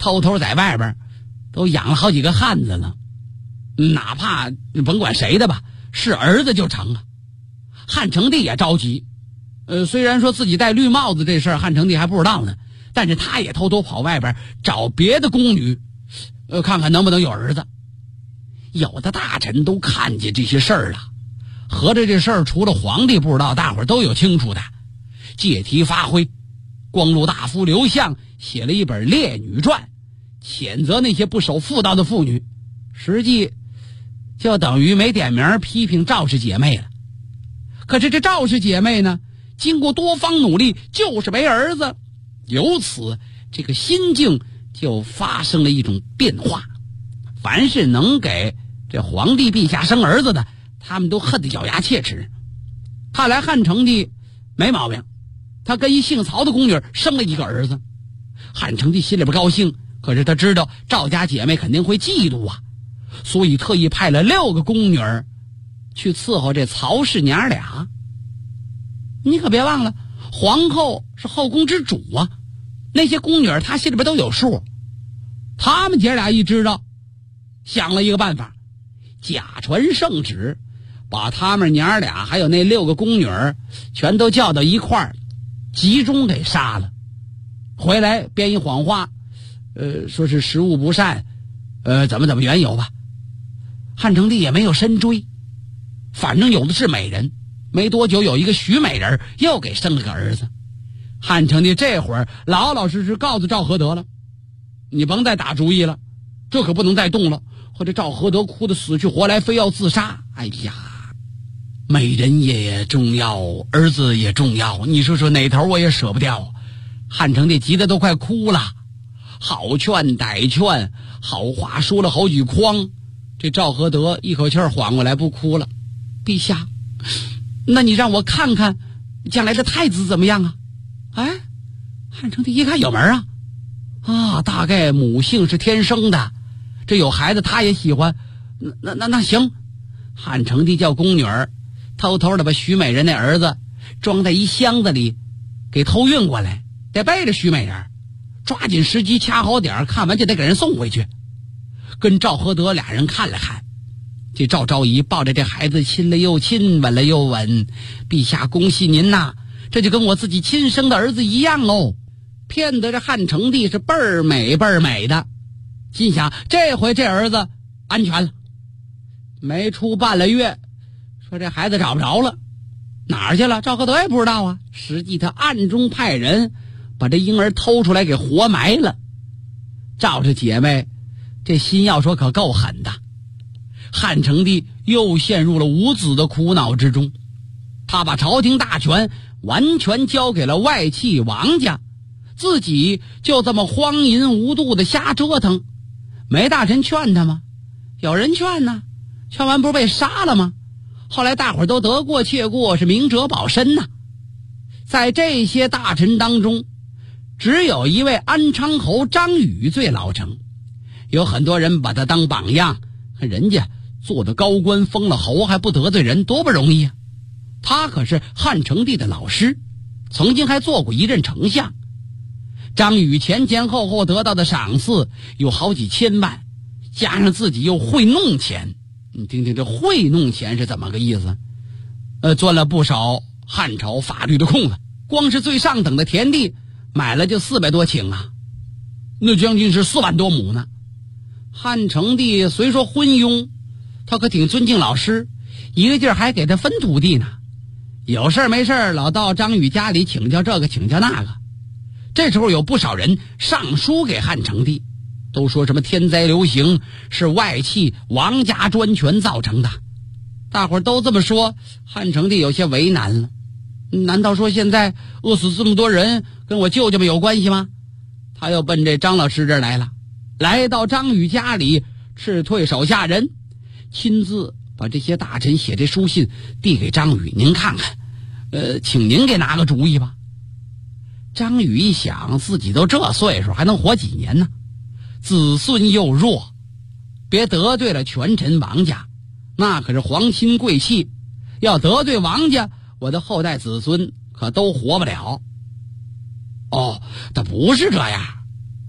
偷偷在外边都养了好几个汉子了，哪怕甭管谁的吧，是儿子就成啊。汉成帝也着急，虽然说自己戴绿帽子这事儿汉成帝还不知道呢，但是他也偷偷跑外边找别的宫女，看看能不能有儿子。有的大臣都看见这些事儿了，合着这事儿除了皇帝不知道，大伙儿都有清楚的。借题发挥，光禄大夫刘向写了一本《烈女传》，谴责那些不守妇道的妇女，实际就等于没点名批评赵氏姐妹了。可是这赵氏姐妹呢，经过多方努力就是没儿子，由此这个心境就发生了一种变化。凡是能给这皇帝陛下生儿子的，他们都恨得咬牙切齿。看来汉成帝没毛病，他跟一姓曹的宫女生了一个儿子。汉成帝心里边高兴，可是他知道赵家姐妹肯定会嫉妒啊，所以特意派了6个宫女去伺候这曹氏娘俩。你可别忘了，皇后是后宫之主啊，那些宫女她心里边都有数。他们姐俩一知道，想了一个办法，假传圣旨，把他们娘俩还有那6个宫女全都叫到一块儿，集中给杀了。回来编一谎话，说是食物不善，怎么缘由吧。汉成帝也没有深追，反正有的是美人。没多久，有一个许美人又给生了个儿子。汉成帝这会儿老老实实告诉赵合德了，你甭再打主意了，这可不能再动了。或者赵合德哭得死去活来，非要自杀。哎呀，美人也重要，儿子也重要，你说说哪头我也舍不掉。汉成帝急得都快哭了，好劝歹劝，好话说了好几筐。这赵合德一口气缓过来，不哭了。陛下，那你让我看看将来的太子怎么样啊？哎，汉成帝一看有门啊，大概母姓是天生的，这有孩子他也喜欢。那行，汉成帝叫宫女偷偷的把许美人那儿子装在一箱子里，给偷运过来，得背着许美人，抓紧时机掐好点，看完就得给人送回去。跟赵合德俩人看了看，这赵昭仪抱着这孩子亲了又亲，吻了又吻。陛下恭喜您呐，这就跟我自己亲生的儿子一样哦。骗得这汉成帝是倍儿美倍儿美的，心想这回这儿子安全了。没出半个月，说这孩子找不着了，哪儿去了？赵合德也不知道啊。实际他暗中派人把这婴儿偷出来给活埋了。赵氏姐妹这心要说可够狠的。汉成帝又陷入了无子的苦恼之中，他把朝廷大权完全交给了外戚王家，自己就这么荒淫无度的瞎折腾。没大臣劝他吗？有人劝呢，劝完不是被杀了吗？后来大伙儿都得过且过，是明哲保身呐。在这些大臣当中，只有一位安昌侯张宇最老成，有很多人把他当榜样，人家做的高官，封了侯还不得罪人，多不容易啊。他可是汉成帝的老师，曾经还做过一任丞相。张宇前后后得到的赏赐有好几千万，加上自己又会弄钱，你听听这会弄钱是怎么个意思？钻了不少汉朝法律的空子，光是最上等的田地买了就400多顷啊，那将近是4万多亩呢。汉成帝虽说昏庸，他可挺尊敬老师，一个劲儿还给他分土地呢。有事没事老到张宇家里请教这个请教那个。这时候有不少人上书给汉成帝，都说什么天灾流行是外戚王家专权造成的。大伙儿都这么说，汉成帝有些为难了。难道说现在饿死这么多人跟我舅舅们有关系吗？他又奔这张老师这儿来了，来到张宇家里，斥退手下人，亲自把这些大臣写这书信递给张宇，您看看，请您给拿个主意吧。张宇一想，自己都这岁数还能活几年呢？子孙又弱，别得罪了权臣王家，那可是皇亲贵戚，要得罪王家，我的后代子孙可都活不了。哦，他不是这样，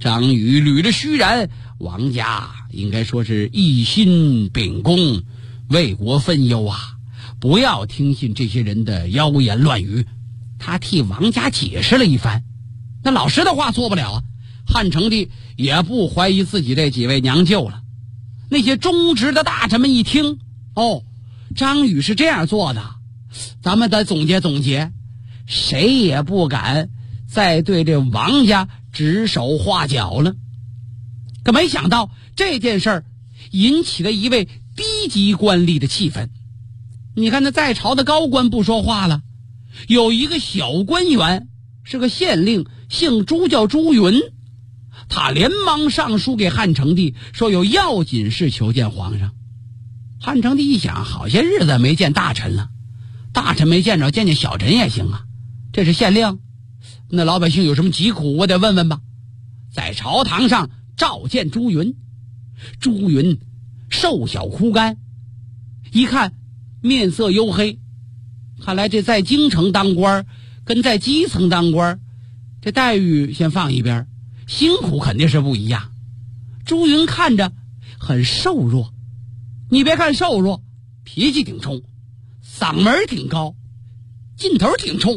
张宇捋着须髯，王家应该说是一心秉公，为国分忧啊！不要听信这些人的妖言乱语。他替王家解释了一番，那老师的话做不了啊。汉成帝也不怀疑自己这几位娘舅了。那些忠直的大臣们一听，哦，张宇是这样做的，咱们得总结总结，谁也不敢再对这王家指手画脚了。可没想到这件事儿引起了一位低级官吏的气愤。你看那在朝的高官不说话了，有一个小官员是个县令，姓朱，叫朱云。他连忙上书给汉成帝，说有要紧事求见皇上。汉成帝一想，好些日子没见大臣了，大臣没见着，见见小臣也行啊。这是县令，那老百姓有什么疾苦，我得问问吧。在朝堂上召见朱云。朱云瘦小枯干，一看面色黝黑，看来这在京城当官跟在基层当官这待遇先放一边，辛苦肯定是不一样。朱云看着很瘦弱，你别看瘦弱，脾气挺冲，嗓门挺高，劲头挺冲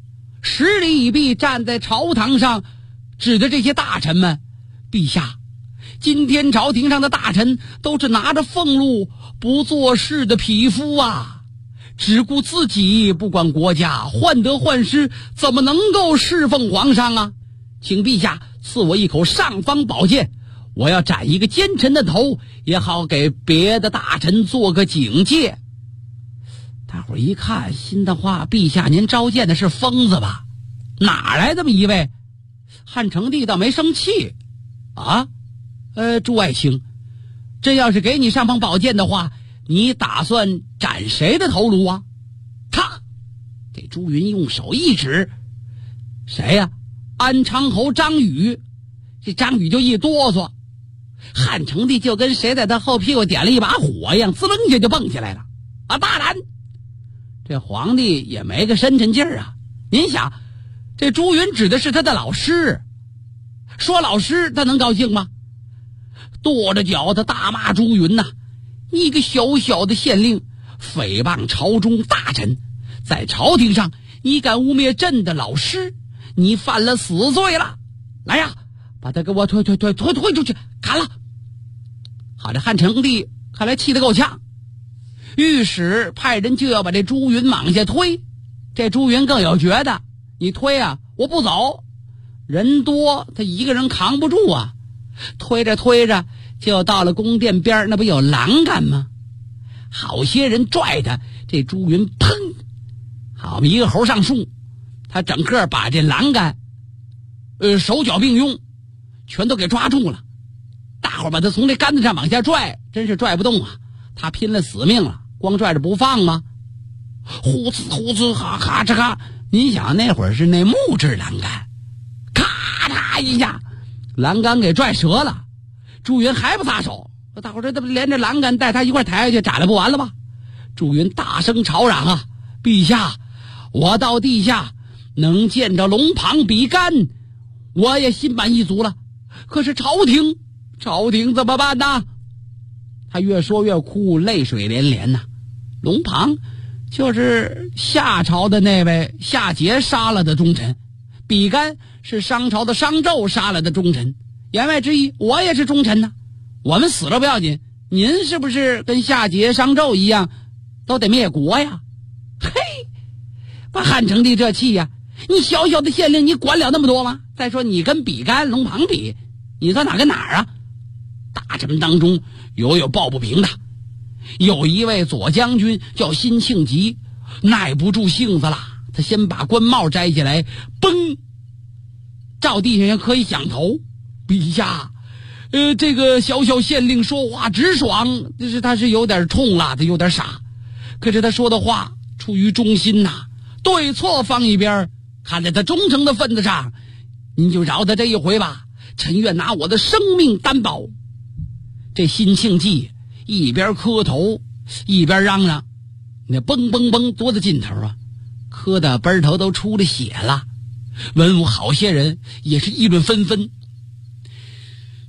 ，10里以壁站在朝堂上，指着这些大臣们，陛下，今天朝廷上的大臣都是拿着俸禄不做事的匹夫啊，只顾自己不管国家，患得患失，怎么能够侍奉皇上啊？请陛下赐我一口尚方宝剑，我要斩一个奸臣的头，也好给别的大臣做个警戒。大伙儿一看，心的话，陛下您召见的是疯子吧？哪来这么一位？汉成帝倒没生气啊，朱爱卿，这要是给你尚方宝剑的话，你打算斩谁的头颅啊？他这朱云用手一指，谁呀？安昌侯张宇。这张宇就一哆嗦，汉成帝就跟谁在他后屁股点了一把火一样，滋楞一下就蹦起来了啊！大胆！这皇帝也没个深沉劲儿啊。您想，这朱云指的是他的老师，说老师他能高兴吗？跺着脚他大骂朱云呐，你个小小的县令，诽谤朝中大臣，在朝廷上你敢污蔑朕的老师，你犯了死罪了！来呀，把他给我推出去，砍了！好，这汉成帝看来气得够呛，御史派人就要把这朱云往下推。这朱云更有觉得，你推啊，我不走，人多他一个人扛不住啊。推着推着就到了宫殿边，那不有栏杆吗？好些人拽他，这朱云砰，好一个猴上树，他整个把这栏杆手脚并用全都给抓住了。大伙把他从这杆子上往下拽，真是拽不动啊，他拼了死命了，光拽着不放吗？呼呲呼呲哈咔哧咔，您想那会儿是那木质栏杆，咔嚓一下栏杆给拽折了。朱云还不撒手，大伙这连着栏杆带他一块抬下去，斩了不完了吧？朱云大声吵嚷啊，陛下，我到地下能见着龙庞比干，我也心满意足了，可是朝廷怎么办呢？他越说越哭，泪水连连呐。龙庞就是夏朝的那位夏桀杀了的忠臣，比干是商朝的商纣杀了的忠臣，言外之意，我也是忠臣呢。我们死了不要紧，您是不是跟夏桀商纣一样都得灭国呀？嘿，把汉成帝这气呀，你小小的县令，你管了那么多吗？再说你跟比干龙庞比，你算哪跟哪儿啊？大臣们当中有抱不平的，有一位左将军叫辛庆吉，耐不住性子了，他先把官帽摘下来，嘣，照地上可以响头。陛下，这个小小县令说话直爽，就是他是有点冲了，他有点傻，可是他说的话出于忠心呐，对错放一边，看在他忠诚的份子上，您就饶他这一回吧，臣愿拿我的生命担保。这辛庆忌一边磕头一边嚷嚷，那嘣嘣嘣多大劲头啊，磕的奔头都出了血了。文武好些人也是议论纷纷。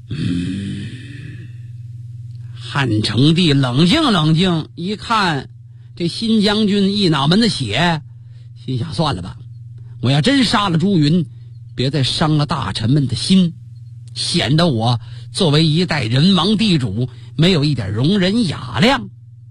汉成帝冷静冷静，一看这新将军一脑门子血，心想算了吧，我要真杀了朱云，别再伤了大臣们的心，显得我作为一代人王地主没有一点容人雅量。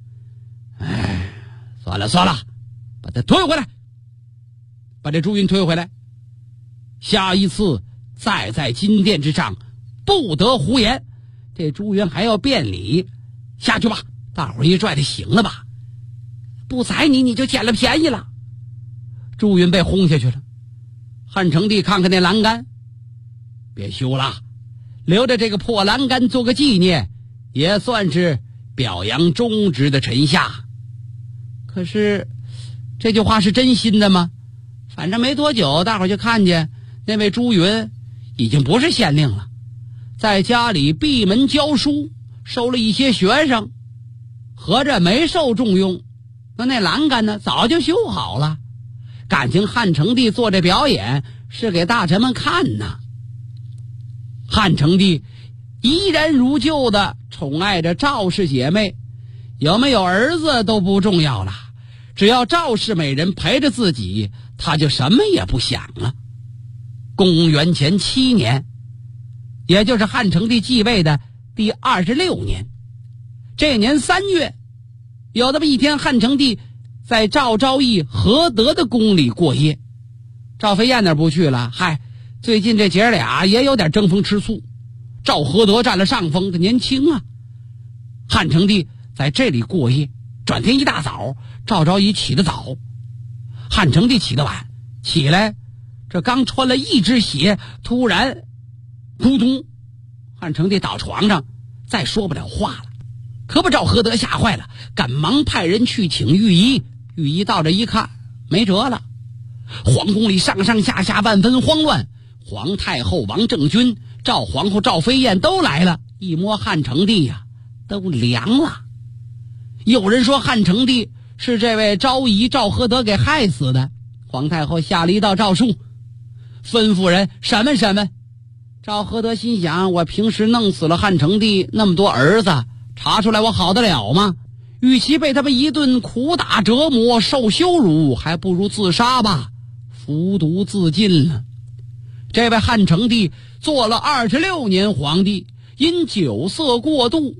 算了，把他推回来，把这朱云推回来，下一次再在金殿之上不得胡言。这朱云还要辩理，下去吧，大伙儿一拽他行了吧，不宰你就捡了便宜了。朱云被轰下去了。汉成帝看看那栏杆，别修了，留着这个破栏杆做个纪念，也算是表扬忠直的臣下。可是这句话是真心的吗？反正没多久，大伙儿就看见那位朱云已经不是县令了，在家里闭门教书，收了一些学生，合着没受重用。那栏杆呢，早就修好了。感情汉成帝做这表演是给大臣们看呢。汉成帝依然如旧的宠爱着赵氏姐妹，有没有儿子都不重要了，只要赵氏美人陪着自己，他就什么也不想了。公元前7年，也就是汉成帝继位的第26年，这年3月，有这么一天，汉成帝在赵昭义何德的宫里过夜。赵飞燕那不去了，最近这姐俩也有点争风吃醋，赵何德占了上风，他年轻啊。汉成帝在这里过夜，转天一大早，赵昭义起得早，汉成帝起得晚，起来这刚穿了一只鞋，突然扑通，汉成帝倒床上，再说不了话了。可把赵何德吓坏了，赶忙派人去请御医。御医到这一看，没辙了。皇宫里上上下下万分慌乱，皇太后王政君、赵皇后赵飞燕都来了，一摸汉成帝呀，都凉了。有人说汉成帝是这位昭仪赵何德给害死的，皇太后下了一道诏书，吩咐人审问审问。赵何德心想，我平时弄死了汉成帝那么多儿子，查出来我好得了吗？与其被他们一顿苦打折磨受羞辱，还不如自杀吧，服毒自尽了。这位汉成帝做了26年皇帝，因酒色过度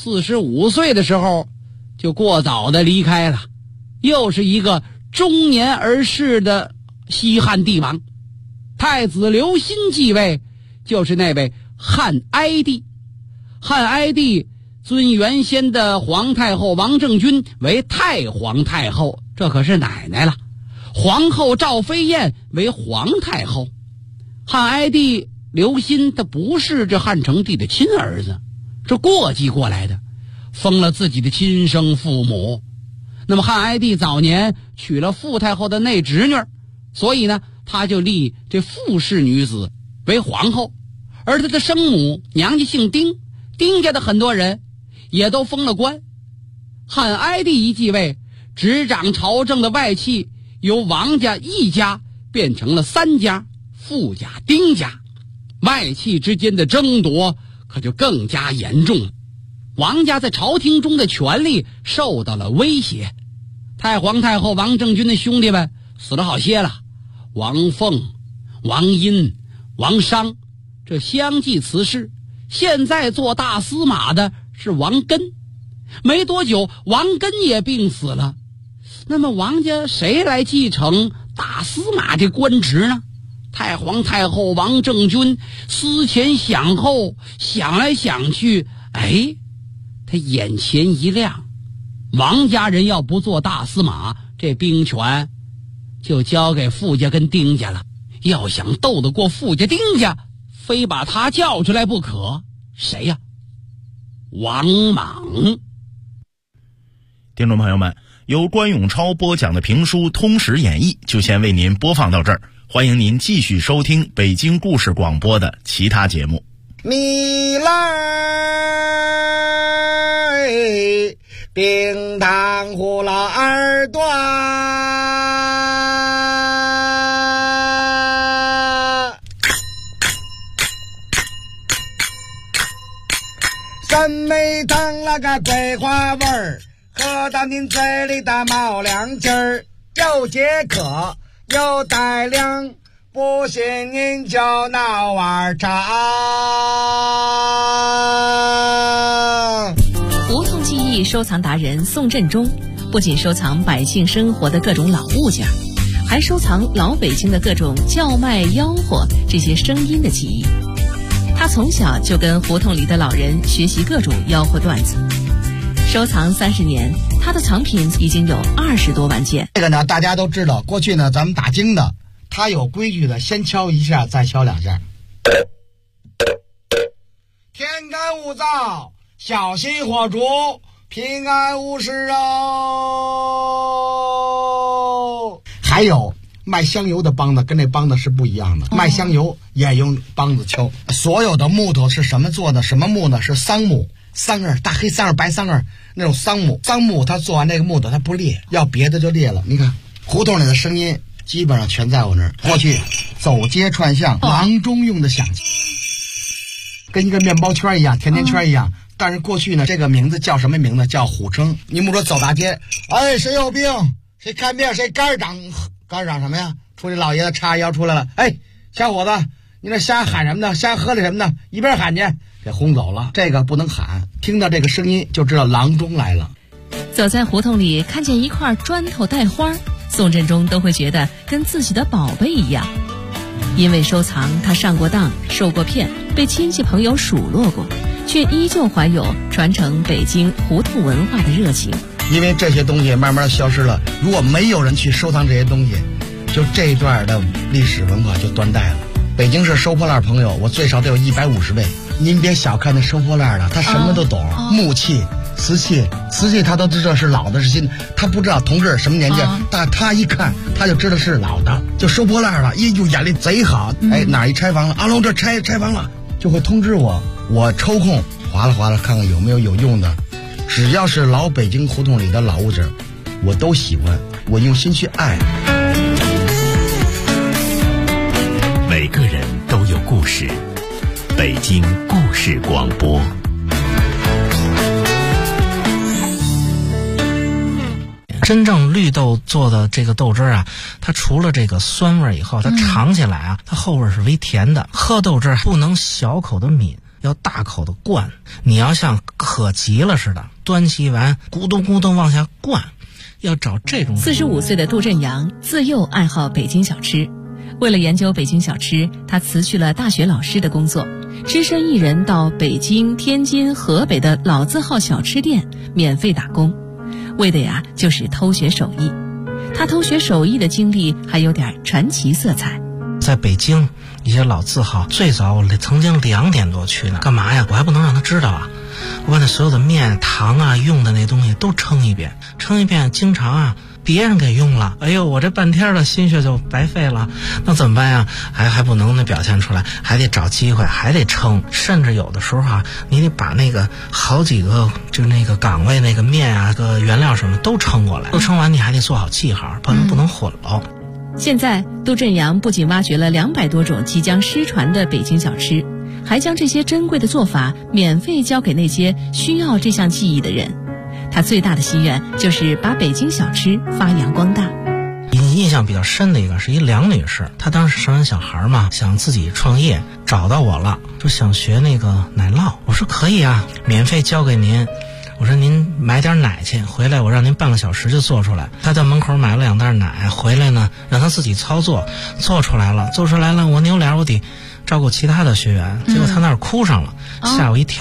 ，45岁的时候就过早的离开了，又是一个中年而逝的西汉帝王。太子刘歆继位，就是那位汉哀帝。汉哀帝尊原先的皇太后王政君为太皇太后，这可是奶奶了。皇后赵飞燕为皇太后。汉哀帝刘歆他不是这汉成帝的亲儿子，是过继过来的，封了自己的亲生父母。那么汉哀帝早年娶了傅太后的内侄女，所以呢，他就立这傅氏女子为皇后。而他的生母娘家姓丁，丁家的很多人也都封了官。汉哀帝一继位，执掌朝政的外戚由王家一家变成了3家，傅家丁家，外戚之间的争夺可就更加严重了。王家在朝廷中的权力受到了威胁。太皇太后王政君的兄弟们死了好些了，王凤、王殷、王商，这相继辞世。现在做大司马的是王根，没多久王根也病死了。那么王家谁来继承大司马这官职呢？太皇太后王政君思前想后，想来想去，他眼前一亮，王家人要不做大司马，这兵权就交给傅家跟丁家了。要想斗得过傅家丁家，非把他叫出来不可。谁呀？王莽。 听众朋友们，由关永超播讲的评书《通史演义》就先为您播放到这儿，欢迎您继续收听北京故事广播的其他节目。 米来叮当呼啦耳朵， 那个桂花味儿，喝到您嘴里的冒凉劲儿，又解渴又带凉，不信您就闹碗茶。 胡同记忆收藏达人宋振中不仅收藏百姓生活的各种老物件，还收藏老北京的各种叫卖吆喝这些声音的记忆。他从小就跟胡同里的老人学习各种吆喝段子，收藏30年，他的藏品已经有20多万件。 这个呢，大家都知道，过去呢咱们打更的，他有规矩的，先敲一下，再敲2下。天干物燥，小心火烛，平安无事哦。还有卖香油的梆子跟这梆子是不一样的，卖香油也用梆子敲。所有的木头是什么做的？什么木呢？是桑木，桑叶，大黑桑叶、白桑叶那种桑木。桑木它做完这个木头它不裂，要别的就裂了。你看胡同里的声音基本上全在我那儿。过去走街串巷，郎中用的响器，跟一个面包圈一样，甜甜圈一样。但是过去呢，这个名字叫什么名字？叫虎称。你们说走大街，哎，谁有病？谁看病？谁肝长？肝长什么呀？出去老爷子叉腰出来了，哎，小伙子，你这瞎喊什么呢？瞎喝的什么呢？一边喊去，给轰走了。这个不能喊，听到这个声音就知道郎中来了。 走在胡同里，看见一块砖头带花，宋振中都会觉得跟自己的宝贝一样。因为收藏，他上过当，受过骗，被亲戚朋友数落过，却依旧怀有传承北京胡同文化的热情。 因为这些东西慢慢消失了，如果没有人去收藏这些东西，就这一段的历史文化就断代了。北京市收破烂朋友，我最少得有150位。您别小看那收破烂的，他什么都懂，木器、瓷器他都知道是老的是新的，他不知道同志什么年纪，但他一看他就知道是老的，就收破烂了，哟，眼力贼好。哎，哪一拆房了？阿龙这拆房了，就会通知我，我抽空划拉看看有没有用的。只要是老北京胡同里的老物件，我都喜欢，我用心去爱。 每个人都有故事，北京故事广播。 真正绿豆做的这个豆汁啊，它除了这个酸味以后，它尝起来啊，它后味是微甜的。喝豆汁不能小口的抿，要大口的灌，你要像渴急了似的，端起碗咕咚咕咚往下灌，要找这种。 45岁的杜振阳自幼爱好北京小吃，为了研究北京小吃，他辞去了大学老师的工作，只身一人到北京、天津、河北的老字号小吃店免费打工，为的呀就是偷学手艺。他偷学手艺的经历还有点传奇色彩。 在北京一些老字号，最早我曾经2点多去呢，干嘛呀？我还不能让他知道啊！我把那所有的面、糖啊、用的那东西都称一遍，经常啊别人给用了，哎呦，我这半天的心血就白费了，那怎么办呀？还不能表现出来，还得找机会，还得称，甚至有的时候啊，你得把那个好几个就那个岗位那个面啊、个原料什么都称过来，都称完你还得做好记号，不能混喽。 现在杜振阳不仅挖掘了200多种即将失传的北京小吃，还将这些珍贵的做法免费交给那些需要这项技艺的人。他最大的心愿就是把北京小吃发扬光大。 印象比较深的一个是一梁女士，她当时生完小孩嘛，想自己创业，找到我了，说想学那个奶酪。我说可以啊，免费教给您。我说您买点奶去，回来我让您半个小时就做出来。他在门口买了2袋奶，回来呢让他自己操作，做出来了，我扭脸我得照顾其他的学员，结果他那儿哭上了，吓我一跳。